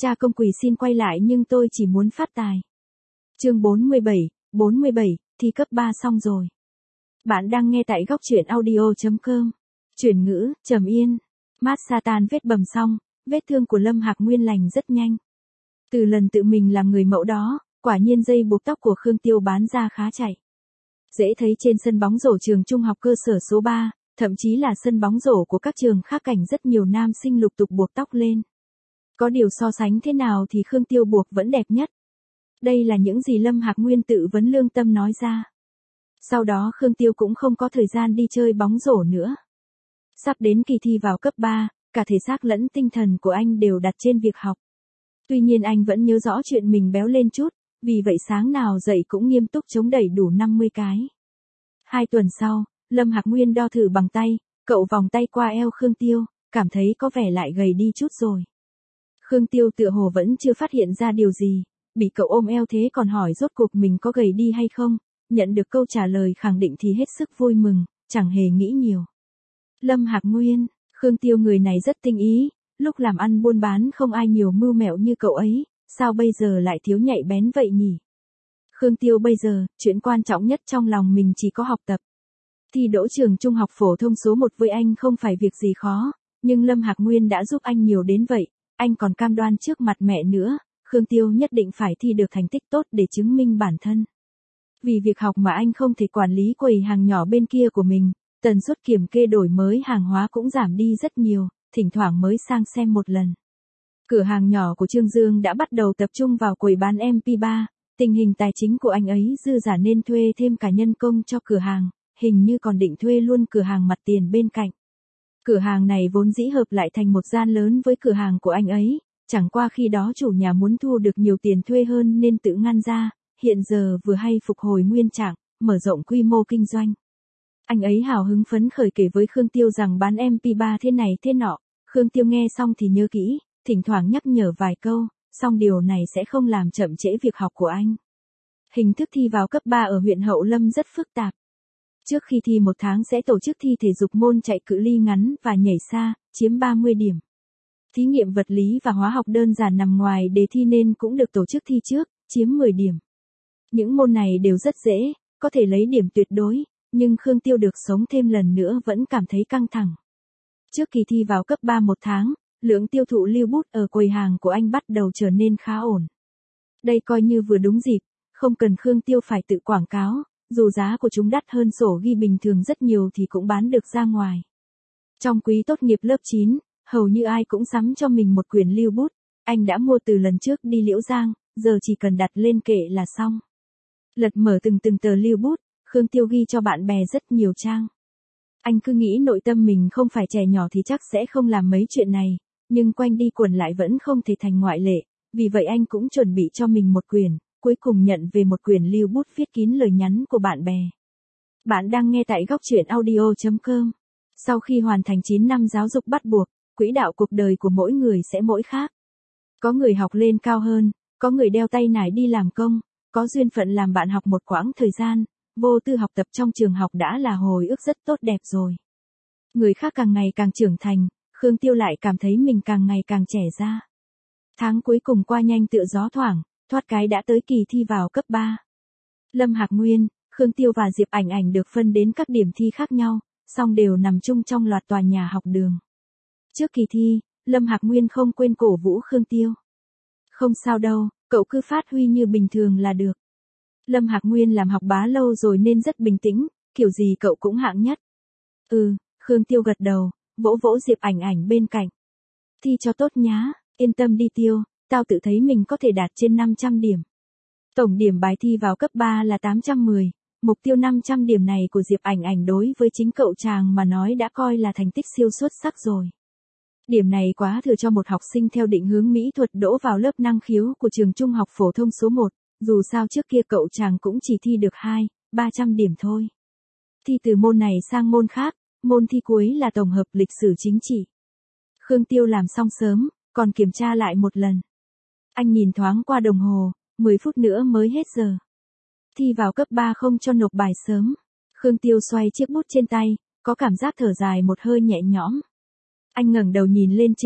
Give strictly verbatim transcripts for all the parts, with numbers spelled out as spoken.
Cha công quỳ xin quay lại nhưng tôi chỉ muốn phát tài. Chương bốn mươi bảy, bốn mươi bảy, thi cấp ba xong rồi. Bạn đang nghe tại góc truyện audio chấm com. Chuyển ngữ, trầm yên. Mát xa tan vết bầm xong, vết thương của Lâm Hạc Nguyên lành rất nhanh. Từ lần tự mình làm người mẫu đó, quả nhiên dây buộc tóc của Khương Tiêu bán ra khá chạy. Dễ thấy trên sân bóng rổ trường trung học cơ sở số ba, thậm chí là sân bóng rổ của các trường khác cảnh rất nhiều nam sinh lục tục buộc tóc lên. Có điều so sánh thế nào thì Khương Tiêu buộc vẫn đẹp nhất. Đây là những gì Lâm Hạc Nguyên tự vấn lương tâm nói ra. Sau đó Khương Tiêu cũng không có thời gian đi chơi bóng rổ nữa. Sắp đến kỳ thi vào cấp ba, cả thể xác lẫn tinh thần của anh đều đặt trên việc học. Tuy nhiên anh vẫn nhớ rõ chuyện mình béo lên chút, vì vậy sáng nào dậy cũng nghiêm túc chống đẩy đủ năm mươi cái. Hai tuần sau, Lâm Hạc Nguyên đo thử bằng tay, cậu vòng tay qua eo Khương Tiêu, cảm thấy có vẻ lại gầy đi chút rồi. Khương Tiêu tựa hồ vẫn chưa phát hiện ra điều gì, bị cậu ôm eo thế còn hỏi rốt cuộc mình có gầy đi hay không, nhận được câu trả lời khẳng định thì hết sức vui mừng, chẳng hề nghĩ nhiều. Lâm Hạc Nguyên, Khương Tiêu người này rất tinh ý, lúc làm ăn buôn bán không ai nhiều mưu mẹo như cậu ấy, sao bây giờ lại thiếu nhạy bén vậy nhỉ? Khương Tiêu bây giờ, chuyện quan trọng nhất trong lòng mình chỉ có học tập. Thi đỗ trường trung học phổ thông số một với anh không phải việc gì khó, nhưng Lâm Hạc Nguyên đã giúp anh nhiều đến vậy, anh còn cam đoan trước mặt mẹ nữa, Khương Tiêu nhất định phải thi được thành tích tốt để chứng minh bản thân. Vì việc học mà anh không thể quản lý quầy hàng nhỏ bên kia của mình, tần suất kiểm kê đổi mới hàng hóa cũng giảm đi rất nhiều, thỉnh thoảng mới sang xem một lần. Cửa hàng nhỏ của Trương Dương đã bắt đầu tập trung vào quầy bán em pê ba, tình hình tài chính của anh ấy dư giả nên thuê thêm cả nhân công cho cửa hàng, hình như còn định thuê luôn cửa hàng mặt tiền bên cạnh. Cửa hàng này vốn dĩ hợp lại thành một gian lớn với cửa hàng của anh ấy, chẳng qua khi đó chủ nhà muốn thu được nhiều tiền thuê hơn nên tự ngăn ra, hiện giờ vừa hay phục hồi nguyên trạng, mở rộng quy mô kinh doanh. Anh ấy hào hứng phấn khởi kể với Khương Tiêu rằng bán em pê ba thế này thế nọ, Khương Tiêu nghe xong thì nhớ kỹ, thỉnh thoảng nhắc nhở vài câu, song điều này sẽ không làm chậm trễ việc học của anh. Hình thức thi vào cấp ba ở huyện Hậu Lâm rất phức tạp. Trước khi thi một tháng sẽ tổ chức thi thể dục môn chạy cự ly ngắn và nhảy xa, chiếm ba mươi điểm. Thí nghiệm vật lý và hóa học đơn giản nằm ngoài đề thi nên cũng được tổ chức thi trước, chiếm mười điểm. Những môn này đều rất dễ, có thể lấy điểm tuyệt đối, nhưng Khương Tiêu được sống thêm lần nữa vẫn cảm thấy căng thẳng. Trước kỳ thi vào cấp ba một tháng, lượng tiêu thụ lưu bút ở quầy hàng của anh bắt đầu trở nên khá ổn. Đây coi như vừa đúng dịp, không cần Khương Tiêu phải tự quảng cáo, dù giá của chúng đắt hơn sổ ghi bình thường rất nhiều thì cũng bán được ra ngoài. Trong quý tốt nghiệp lớp chín, hầu như ai cũng sắm cho mình một quyển lưu bút, anh đã mua từ lần trước đi Liễu Giang, giờ chỉ cần đặt lên kệ là xong. Lật mở từng từng tờ lưu bút, Khương Tiêu ghi cho bạn bè rất nhiều trang. Anh cứ nghĩ nội tâm mình không phải trẻ nhỏ thì chắc sẽ không làm mấy chuyện này, nhưng quanh đi quẩn lại vẫn không thể thành ngoại lệ, vì vậy anh cũng chuẩn bị cho mình một quyển, cuối cùng nhận về một quyển lưu bút viết kín lời nhắn của bạn bè. Bạn đang nghe tại góc truyện audio chấm com. Sau khi hoàn thành chín năm giáo dục bắt buộc, quỹ đạo cuộc đời của mỗi người sẽ mỗi khác. Có người học lên cao hơn, có người đeo tay nải đi làm công, có duyên phận làm bạn học một quãng thời gian, vô tư học tập trong trường học đã là hồi ức rất tốt đẹp rồi. Người khác càng ngày càng trưởng thành, Khương Tiêu lại cảm thấy mình càng ngày càng trẻ ra. Tháng cuối cùng qua nhanh tựa gió thoảng, thoát cái đã tới kỳ thi vào cấp ba. Lâm Hạc Nguyên, Khương Tiêu và Diệp Ảnh Ảnh được phân đến các điểm thi khác nhau, song đều nằm chung trong loạt tòa nhà học đường. Trước kỳ thi, Lâm Hạc Nguyên không quên cổ vũ Khương Tiêu. Không sao đâu, cậu cứ phát huy như bình thường là được. Lâm Hạc Nguyên làm học bá lâu rồi nên rất bình tĩnh, kiểu gì cậu cũng hạng nhất. Ừ, Khương Tiêu gật đầu, vỗ vỗ Diệp Ảnh Ảnh bên cạnh. Thi cho tốt nhá, yên tâm đi Tiêu, tao tự thấy mình có thể đạt trên năm trăm điểm. Tổng điểm bài thi vào cấp ba là tám trăm mười, mục tiêu năm trăm điểm này của Diệp Ảnh Ảnh đối với chính cậu chàng mà nói đã coi là thành tích siêu xuất sắc rồi. Điểm này quá thừa cho một học sinh theo định hướng mỹ thuật đỗ vào lớp năng khiếu của trường trung học phổ thông số một, dù sao trước kia cậu chàng cũng chỉ thi được hai, ba trăm điểm thôi. Thi từ môn này sang môn khác, môn thi cuối là tổng hợp lịch sử chính trị. Khương Tiêu làm xong sớm, còn kiểm tra lại một lần. Anh nhìn thoáng qua đồng hồ, mười phút nữa mới hết giờ. Thi vào cấp ba không cho nộp bài sớm. Khương Tiêu xoay chiếc bút trên tay, có cảm giác thở dài một hơi nhẹ nhõm. Anh ngẩng đầu nhìn lên trên,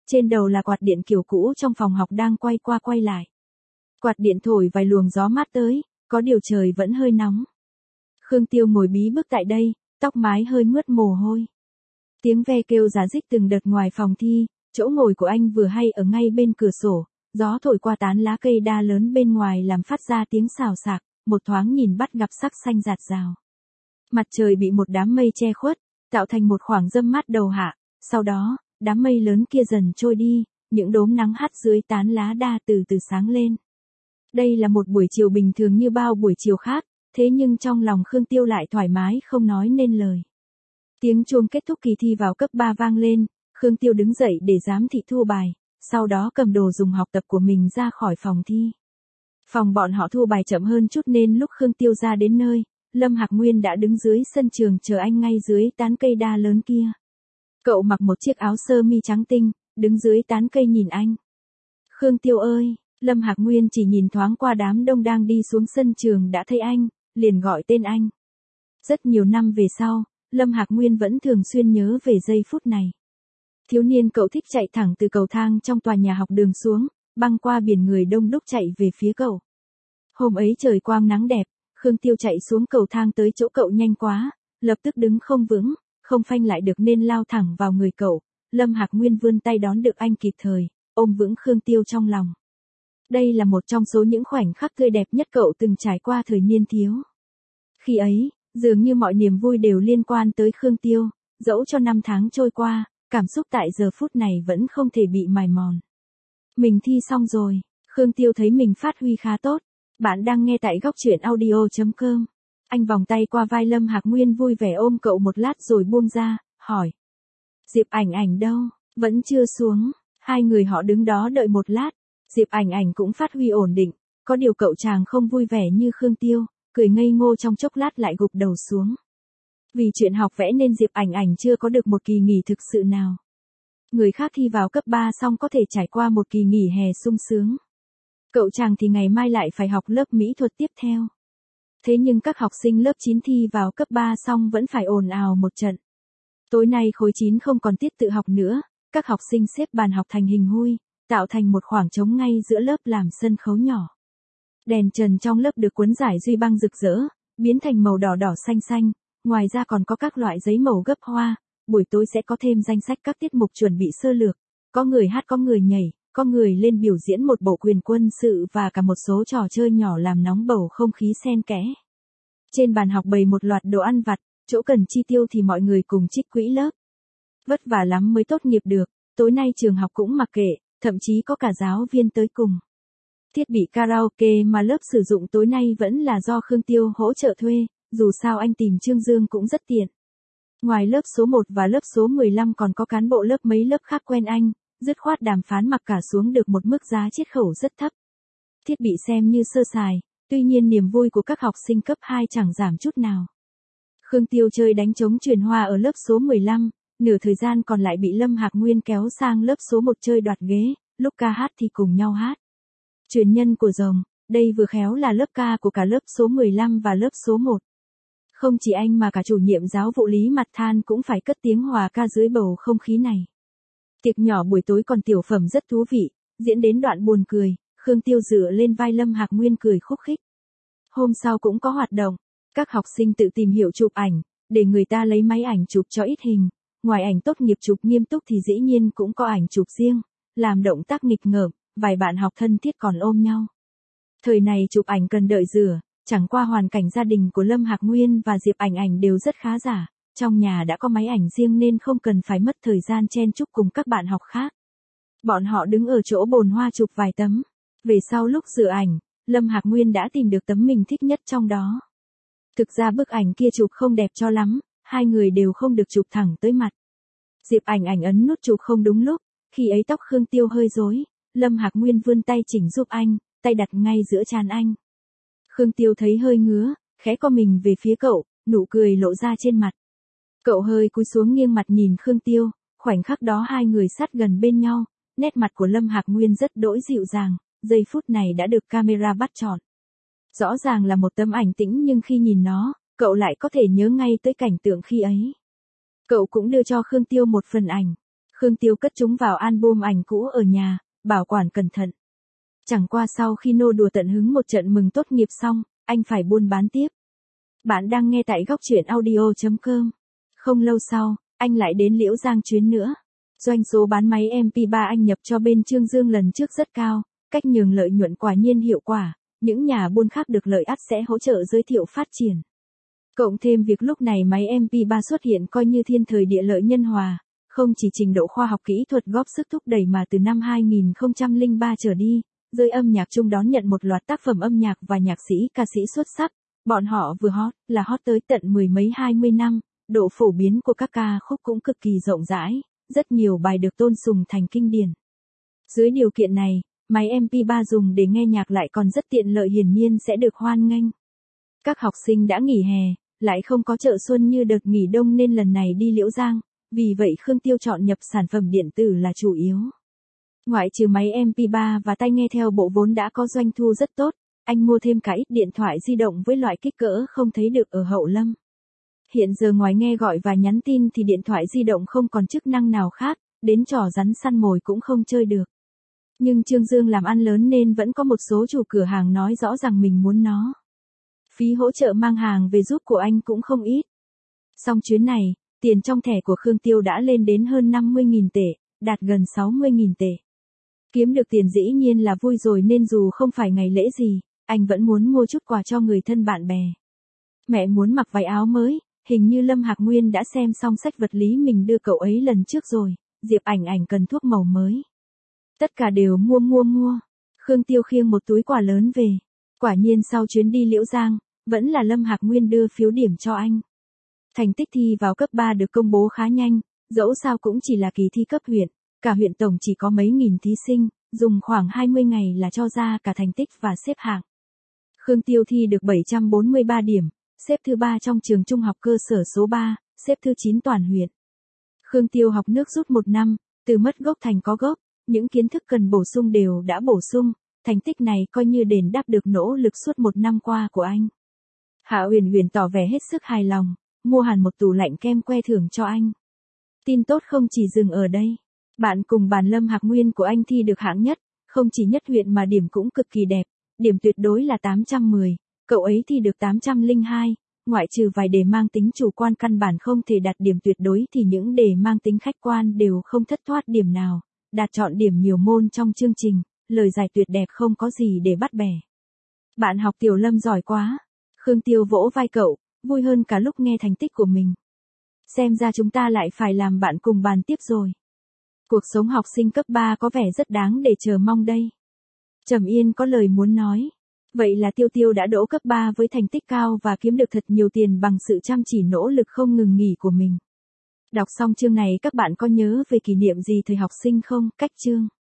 trên đầu là quạt điện kiểu cũ trong phòng học đang quay qua quay lại. Quạt điện thổi vài luồng gió mát tới, có điều trời vẫn hơi nóng. Khương Tiêu ngồi bí bức tại đây, tóc mái hơi mướt mồ hôi. Tiếng ve kêu rá rích từng đợt ngoài phòng thi, chỗ ngồi của anh vừa hay ở ngay bên cửa sổ, gió thổi qua tán lá cây đa lớn bên ngoài làm phát ra tiếng xào xạc, một thoáng nhìn bắt gặp sắc xanh rạt rào. Mặt trời bị một đám mây che khuất, tạo thành một khoảng râm mát đầu hạ, sau đó, đám mây lớn kia dần trôi đi, những đốm nắng hắt dưới tán lá đa từ từ sáng lên. Đây là một buổi chiều bình thường như bao buổi chiều khác, thế nhưng trong lòng Khương Tiêu lại thoải mái không nói nên lời. Tiếng chuông kết thúc kỳ thi vào cấp ba vang lên, Khương Tiêu đứng dậy để giám thị thu bài, sau đó cầm đồ dùng học tập của mình ra khỏi phòng thi. Phòng bọn họ thu bài chậm hơn chút nên lúc Khương Tiêu ra đến nơi, Lâm Hạc Nguyên đã đứng dưới sân trường chờ anh ngay dưới tán cây đa lớn kia. Cậu mặc một chiếc áo sơ mi trắng tinh, đứng dưới tán cây nhìn anh. Khương Tiêu ơi, Lâm Hạc Nguyên chỉ nhìn thoáng qua đám đông đang đi xuống sân trường đã thấy anh, liền gọi tên anh. Rất nhiều năm về sau, Lâm Hạc Nguyên vẫn thường xuyên nhớ về giây phút này. Thiếu niên cậu thích chạy thẳng từ cầu thang trong tòa nhà học đường xuống, băng qua biển người đông đúc chạy về phía cậu. Hôm ấy trời quang nắng đẹp, Khương Tiêu chạy xuống cầu thang tới chỗ cậu nhanh quá, lập tức đứng không vững, không phanh lại được nên lao thẳng vào người cậu. Lâm Hạc Nguyên vươn tay đón được anh kịp thời, ôm vững Khương Tiêu trong lòng. Đây là một trong số những khoảnh khắc tươi đẹp nhất cậu từng trải qua thời niên thiếu. Khi ấy, dường như mọi niềm vui đều liên quan tới Khương Tiêu, dẫu cho năm tháng trôi qua, cảm xúc tại giờ phút này vẫn không thể bị mài mòn. Mình thi xong rồi, Khương Tiêu thấy mình phát huy khá tốt. Bạn đang nghe tại góc truyện audio chấm com. Anh vòng tay qua vai Lâm Hạc Nguyên vui vẻ ôm cậu một lát rồi buông ra, hỏi. Diệp Ảnh Ảnh đâu, vẫn chưa xuống. Hai người họ đứng đó đợi một lát. Diệp Ảnh Ảnh cũng phát huy ổn định, có điều cậu chàng không vui vẻ như Khương Tiêu, cười ngây ngô trong chốc lát lại gục đầu xuống. Vì chuyện học vẽ nên Diệp Ảnh Ảnh chưa có được một kỳ nghỉ thực sự nào. Người khác thi vào cấp ba xong có thể trải qua một kỳ nghỉ hè sung sướng. Cậu chàng thì ngày mai lại phải học lớp mỹ thuật tiếp theo. Thế nhưng các học sinh lớp chín thi vào cấp ba xong vẫn phải ồn ào một trận. Tối nay khối chín không còn tiết tự học nữa, các học sinh xếp bàn học thành hình hui, tạo thành một khoảng trống ngay giữa lớp làm sân khấu nhỏ. Đèn trần trong lớp được cuốn giải duy băng rực rỡ, biến thành màu đỏ đỏ xanh xanh, ngoài ra còn có các loại giấy màu gấp hoa. Buổi tối sẽ có thêm danh sách các tiết mục chuẩn bị sơ lược, có người hát có người nhảy, có người lên biểu diễn một bộ quyền quân sự và cả một số trò chơi nhỏ làm nóng bầu không khí xen kẽ. Trên bàn học bày một loạt đồ ăn vặt, chỗ cần chi tiêu thì mọi người cùng trích quỹ lớp. Vất vả lắm mới tốt nghiệp được, tối nay trường học cũng mặc kệ, thậm chí có cả giáo viên tới cùng. Thiết bị karaoke mà lớp sử dụng tối nay vẫn là do Khương Tiêu hỗ trợ thuê, dù sao anh tìm Trương Dương cũng rất tiện. Ngoài lớp số một và lớp số mười lăm còn có cán bộ lớp mấy lớp khác quen anh, dứt khoát đàm phán mặc cả xuống được một mức giá chiết khấu rất thấp. Thiết bị xem như sơ sài, tuy nhiên niềm vui của các học sinh cấp hai chẳng giảm chút nào. Khương Tiêu chơi đánh trống truyền hoa ở lớp số mười lăm, nửa thời gian còn lại bị Lâm Hạc Nguyên kéo sang lớp số một chơi đoạt ghế, lúc ca hát thì cùng nhau hát. Truyền nhân của rồng, đây vừa khéo là lớp ca của cả lớp số mười lăm và lớp số một. Không chỉ anh mà cả chủ nhiệm giáo vụ Lý Mặt Than cũng phải cất tiếng hòa ca dưới bầu không khí này. Tiệc nhỏ buổi tối còn tiểu phẩm rất thú vị, diễn đến đoạn buồn cười, Khương Tiêu dựa lên vai Lâm Hạc Nguyên cười khúc khích. Hôm sau cũng có hoạt động, các học sinh tự tìm hiểu chụp ảnh, để người ta lấy máy ảnh chụp cho ít hình, ngoài ảnh tốt nghiệp chụp nghiêm túc thì dĩ nhiên cũng có ảnh chụp riêng, làm động tác nghịch ngợm, vài bạn học thân thiết còn ôm nhau. Thời này chụp ảnh cần đợi rửa. Chẳng qua hoàn cảnh gia đình của Lâm Hạc Nguyên và Diệp Ảnh Ảnh đều rất khá giả, trong nhà đã có máy ảnh riêng nên không cần phải mất thời gian chen chúc cùng các bạn học khác. Bọn họ đứng ở chỗ bồn hoa chụp vài tấm. Về sau lúc rửa ảnh, Lâm Hạc Nguyên đã tìm được tấm mình thích nhất trong đó. Thực ra bức ảnh kia chụp không đẹp cho lắm, hai người đều không được chụp thẳng tới mặt. Diệp Ảnh Ảnh ấn nút chụp không đúng lúc, khi ấy tóc Khương Tiêu hơi rối, Lâm Hạc Nguyên vươn tay chỉnh giúp anh, tay đặt ngay giữa trán anh. Khương Tiêu thấy hơi ngứa, khẽ co mình về phía cậu, nụ cười lộ ra trên mặt. Cậu hơi cúi xuống nghiêng mặt nhìn Khương Tiêu, khoảnh khắc đó hai người sát gần bên nhau, nét mặt của Lâm Hạc Nguyên rất đỗi dịu dàng, giây phút này đã được camera bắt trọn. Rõ ràng là một tấm ảnh tĩnh nhưng khi nhìn nó, cậu lại có thể nhớ ngay tới cảnh tượng khi ấy. Cậu cũng đưa cho Khương Tiêu một phần ảnh. Khương Tiêu cất chúng vào album ảnh cũ ở nhà, bảo quản cẩn thận. Chẳng qua sau khi nô đùa tận hứng một trận mừng tốt nghiệp xong, anh phải buôn bán tiếp. Bạn đang nghe tại góc truyện audio chấm com. Không lâu sau, anh lại đến Liễu Giang chuyến nữa. Doanh số bán máy em pê ba anh nhập cho bên Trương Dương lần trước rất cao, cách nhường lợi nhuận quả nhiên hiệu quả, những nhà buôn khác được lợi ắt sẽ hỗ trợ giới thiệu phát triển. Cộng thêm việc lúc này máy em pê ba xuất hiện coi như thiên thời địa lợi nhân hòa, không chỉ trình độ khoa học kỹ thuật góp sức thúc đẩy mà từ năm hai nghìn không trăm lẻ ba trở đi, giới âm nhạc Trung đón nhận một loạt tác phẩm âm nhạc và nhạc sĩ ca sĩ xuất sắc, bọn họ vừa hot là hot tới tận mười mấy hai mươi năm, độ phổ biến của các ca khúc cũng cực kỳ rộng rãi, rất nhiều bài được tôn sùng thành kinh điển. Dưới điều kiện này, máy em pê ba dùng để nghe nhạc lại còn rất tiện lợi, hiển nhiên sẽ được hoan nghênh. Các học sinh đã nghỉ hè, lại không có chợ xuân như đợt nghỉ đông nên lần này đi Liễu Giang, vì vậy Khương Tiêu chọn nhập sản phẩm điện tử là chủ yếu. Ngoại trừ máy em pê ba và tai nghe theo bộ vốn đã có doanh thu rất tốt, anh mua thêm cả ít điện thoại di động với loại kích cỡ không thấy được ở Hậu Lâm. Hiện giờ ngoài nghe gọi và nhắn tin thì điện thoại di động không còn chức năng nào khác, đến trò rắn săn mồi cũng không chơi được. Nhưng Trương Dương làm ăn lớn nên vẫn có một số chủ cửa hàng nói rõ rằng mình muốn nó. Phí hỗ trợ mang hàng về giúp của anh cũng không ít. Xong chuyến này, tiền trong thẻ của Khương Tiêu đã lên đến hơn năm mươi nghìn tệ, đạt gần sáu mươi nghìn tệ. Kiếm được tiền dĩ nhiên là vui rồi nên dù không phải ngày lễ gì, anh vẫn muốn mua chút quà cho người thân bạn bè. Mẹ muốn mặc váy áo mới, hình như Lâm Hạc Nguyên đã xem xong sách vật lý mình đưa cậu ấy lần trước rồi, Diệp Ảnh Ảnh cần thuốc màu mới. Tất cả đều mua mua mua. Khương Tiêu khiêng một túi quà lớn về. Quả nhiên sau chuyến đi Liễu Giang, vẫn là Lâm Hạc Nguyên đưa phiếu điểm cho anh. Thành tích thi vào cấp ba được công bố khá nhanh, dẫu sao cũng chỉ là kỳ thi cấp huyện, cả huyện tổng chỉ có mấy nghìn thí sinh, dùng khoảng hai mươi ngày là cho ra cả thành tích và xếp hạng. Khương Tiêu thi được bảy trăm bốn mươi ba điểm, xếp thứ ba trong trường trung học cơ sở số ba, xếp thứ chín toàn huyện. Khương Tiêu học nước rút một năm, từ mất gốc thành có gốc, những kiến thức cần bổ sung đều đã bổ sung, thành tích này coi như đền đáp được nỗ lực suốt một năm qua của anh. Hạ Huyền Huyền tỏ vẻ hết sức hài lòng, mua hẳn một tủ lạnh kem que thưởng cho anh. Tin tốt không chỉ dừng ở đây, bạn cùng bàn Lâm Hạc Nguyên của anh thi được hạng nhất, không chỉ nhất huyện mà điểm cũng cực kỳ đẹp, điểm tuyệt đối là tám trăm mười, cậu ấy thi được tám trăm lẻ hai, ngoại trừ vài đề mang tính chủ quan căn bản không thể đạt điểm tuyệt đối thì những đề mang tính khách quan đều không thất thoát điểm nào, đạt chọn điểm nhiều môn trong chương trình, lời giải tuyệt đẹp không có gì để bắt bẻ. Bạn học Tiểu Lâm giỏi quá. Khương Tiêu vỗ vai cậu, vui hơn cả lúc nghe thành tích của mình. Xem ra chúng ta lại phải làm bạn cùng bàn tiếp rồi. Cuộc sống học sinh cấp ba có vẻ rất đáng để chờ mong đây. Trầm Yên có lời muốn nói. Vậy là Tiêu Tiêu đã đỗ cấp ba với thành tích cao và kiếm được thật nhiều tiền bằng sự chăm chỉ nỗ lực không ngừng nghỉ của mình. Đọc xong chương này các bạn có nhớ về kỷ niệm gì thời học sinh không? Cách chương.